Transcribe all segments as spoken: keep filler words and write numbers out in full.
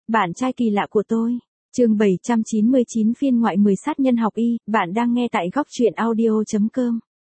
Bạn trai kỳ lạ của tôi. Chương bảy trăm chín mươi chín phiên ngoại mười sát nhân học y, bạn đang nghe tại góc truyện audio chấm com.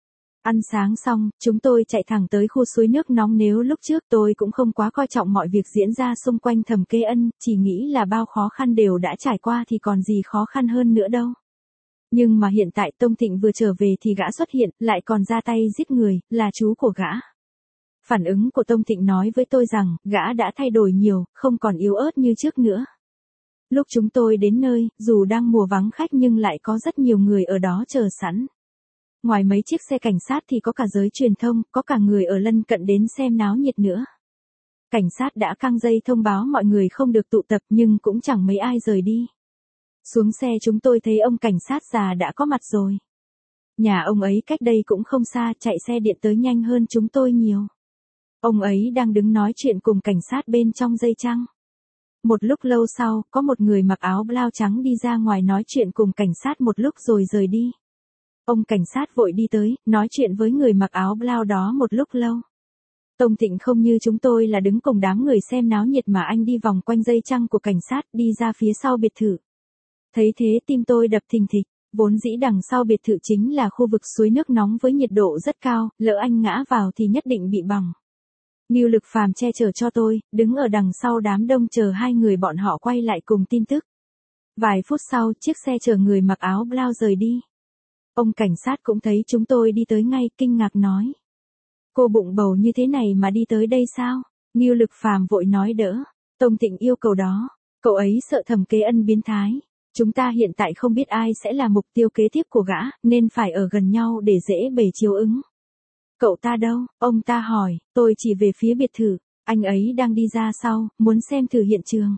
Ăn sáng xong, chúng tôi chạy thẳng tới khu suối nước nóng. Nếu lúc trước tôi cũng không quá coi trọng mọi việc diễn ra xung quanh Thẩm Kế Ân, chỉ nghĩ là bao khó khăn đều đã trải qua thì còn gì khó khăn hơn nữa đâu. Nhưng mà hiện tại Tông Thịnh vừa trở về thì gã xuất hiện, lại còn ra tay giết người, là chú của gã. Phản ứng của Tông Thịnh nói với tôi rằng, gã đã thay đổi nhiều, không còn yếu ớt như trước nữa. Lúc chúng tôi đến nơi, dù đang mùa vắng khách nhưng lại có rất nhiều người ở đó chờ sẵn. Ngoài mấy chiếc xe cảnh sát thì có cả giới truyền thông, có cả người ở lân cận đến xem náo nhiệt nữa. Cảnh sát đã căng dây thông báo mọi người không được tụ tập nhưng cũng chẳng mấy ai rời đi. Xuống xe chúng tôi thấy ông cảnh sát già đã có mặt rồi. Nhà ông ấy cách đây cũng không xa, chạy xe điện tới nhanh hơn chúng tôi nhiều. Ông ấy đang đứng nói chuyện cùng cảnh sát bên trong dây chăng. Một lúc lâu sau, có một người mặc áo blau trắng đi ra ngoài nói chuyện cùng cảnh sát một lúc rồi rời đi. Ông cảnh sát vội đi tới, nói chuyện với người mặc áo blau đó một lúc lâu. Tông Thịnh không như chúng tôi là đứng cùng đám người xem náo nhiệt mà anh đi vòng quanh dây chăng của cảnh sát đi ra phía sau biệt thự. Thấy thế tim tôi đập thình thịch, vốn dĩ đằng sau biệt thự chính là khu vực suối nước nóng với nhiệt độ rất cao, lỡ anh ngã vào thì nhất định bị bỏng. Ngưu Lực Phàm che chở cho tôi, đứng ở đằng sau đám đông chờ hai người bọn họ quay lại cùng tin tức. Vài phút sau, chiếc xe chở người mặc áo blau rời đi. Ông cảnh sát cũng thấy chúng tôi đi tới ngay, kinh ngạc nói. Cô bụng bầu như thế này mà đi tới đây sao? Ngưu Lực Phàm vội nói đỡ. Tông Thịnh yêu cầu đó. Cậu ấy sợ Thẩm Kế Ân biến thái. Chúng ta hiện tại không biết ai sẽ là mục tiêu kế tiếp của gã, nên phải ở gần nhau để dễ bề chiếu ứng. Cậu ta đâu? Ông ta hỏi. Tôi chỉ về phía biệt thự. Anh ấy đang đi ra sau, muốn xem thử hiện trường.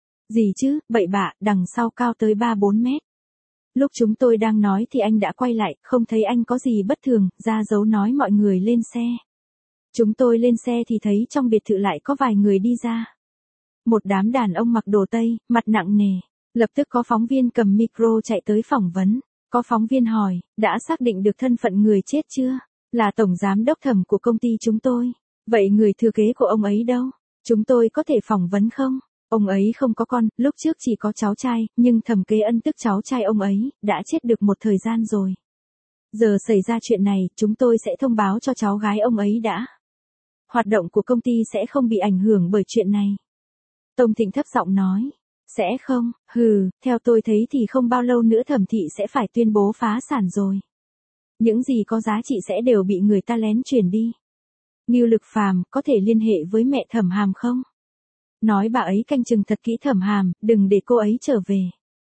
Gì chứ, bậy bạ, đằng sau cao tới ba bốn mét. Lúc chúng tôi đang nói thì anh đã quay lại, không thấy anh có gì bất thường, ra dấu nói mọi người lên xe. Chúng tôi lên xe thì thấy trong biệt thự lại có vài người đi ra. Một đám đàn ông mặc đồ Tây, mặt nặng nề. Lập tức có phóng viên cầm micro chạy tới phỏng vấn. Có phóng viên hỏi, đã xác định được thân phận người chết chưa? Là tổng giám đốc Thẩm của công ty chúng tôi. Vậy người thừa kế của ông ấy đâu? Chúng tôi có thể phỏng vấn không? Ông ấy không có con, lúc trước chỉ có cháu trai, nhưng Thẩm Kế Ân tức cháu trai ông ấy, đã chết được một thời gian rồi. Giờ xảy ra chuyện này, chúng tôi sẽ thông báo cho cháu gái ông ấy đã. Hoạt động của công ty sẽ không bị ảnh hưởng bởi chuyện này. Tông Thịnh thấp giọng nói. Sẽ không, hừ, theo tôi thấy thì không bao lâu nữa Thẩm thị sẽ phải tuyên bố phá sản rồi. Những gì có giá trị sẽ đều bị người ta lén chuyển đi. Ngưu Lực Phàm, có thể liên hệ với mẹ Thẩm Hàm không? Nói bà ấy canh chừng thật kỹ Thẩm Hàm, đừng để cô ấy trở về.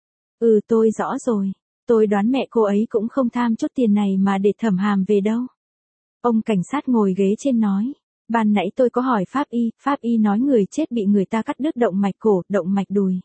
Ừ tôi rõ rồi. Tôi đoán mẹ cô ấy cũng không tham chút tiền này mà để Thẩm Hàm về đâu. Ông cảnh sát ngồi ghế trên nói. Ban nãy tôi có hỏi Pháp y, Pháp y nói người chết bị người ta cắt đứt động mạch cổ, động mạch đùi.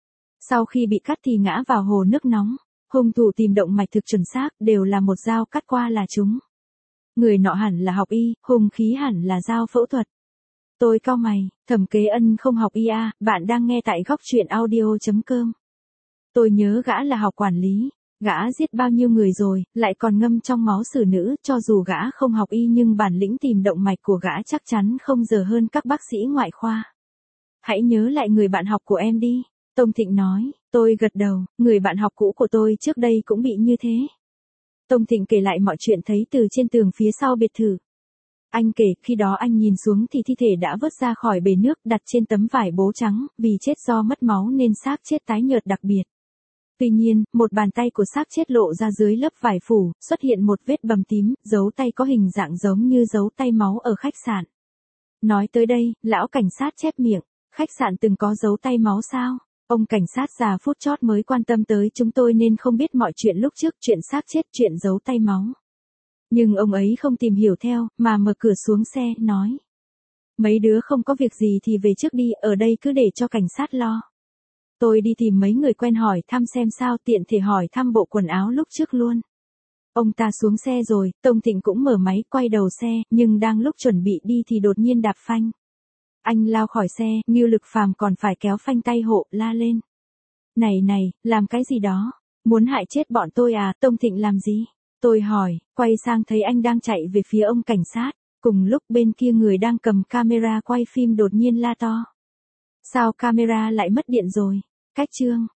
Sau khi bị cắt thì ngã vào hồ nước nóng. Hung thủ tìm động mạch thực chuẩn xác, đều là một dao cắt qua là chúng. Người nọ hẳn là học y, hung khí hẳn là dao phẫu thuật. Tôi cau mày, Thẩm Kế Ân không học y à, bạn đang nghe tại góc truyện audio chấm com. Tôi nhớ gã là học quản lý, gã giết bao nhiêu người rồi, lại còn ngâm trong máu xử nữ, cho dù gã không học y nhưng bản lĩnh tìm động mạch của gã chắc chắn không dở hơn các bác sĩ ngoại khoa. Hãy nhớ lại người bạn học của em đi, Tông Thịnh nói. Tôi gật đầu, người bạn học cũ của tôi trước đây cũng bị như thế. Tông Thịnh kể lại mọi chuyện thấy từ trên tường phía sau biệt thự. Anh kể, khi đó anh nhìn xuống thì thi thể đã vớt ra khỏi bể nước đặt trên tấm vải bố trắng, vì chết do mất máu nên xác chết tái nhợt đặc biệt. Tuy nhiên, một bàn tay của xác chết lộ ra dưới lớp vải phủ, xuất hiện một vết bầm tím, dấu tay có hình dạng giống như dấu tay máu ở khách sạn. Nói tới đây, lão cảnh sát chép miệng, khách sạn từng có dấu tay máu sao? Ông cảnh sát già phút chót mới quan tâm tới chúng tôi nên không biết mọi chuyện lúc trước, chuyện xác chết, chuyện giấu tay máu. Nhưng ông ấy không tìm hiểu theo, mà mở cửa xuống xe, nói. Mấy đứa không có việc gì thì về trước đi, ở đây cứ để cho cảnh sát lo. Tôi đi tìm mấy người quen hỏi thăm xem sao, tiện thể hỏi thăm bộ quần áo lúc trước luôn. Ông ta xuống xe rồi, Tông Thịnh cũng mở máy quay đầu xe, nhưng đang lúc chuẩn bị đi thì đột nhiên đạp phanh. Anh lao khỏi xe, Ngưu Lực Phàm còn phải kéo phanh tay hộ, la lên. Này này, làm cái gì đó? Muốn hại chết bọn tôi à? Tông Thịnh làm gì? Tôi hỏi, quay sang thấy anh đang chạy về phía ông cảnh sát. Cùng lúc bên kia người đang cầm camera quay phim đột nhiên la to. Sao camera lại mất điện rồi? Cách chương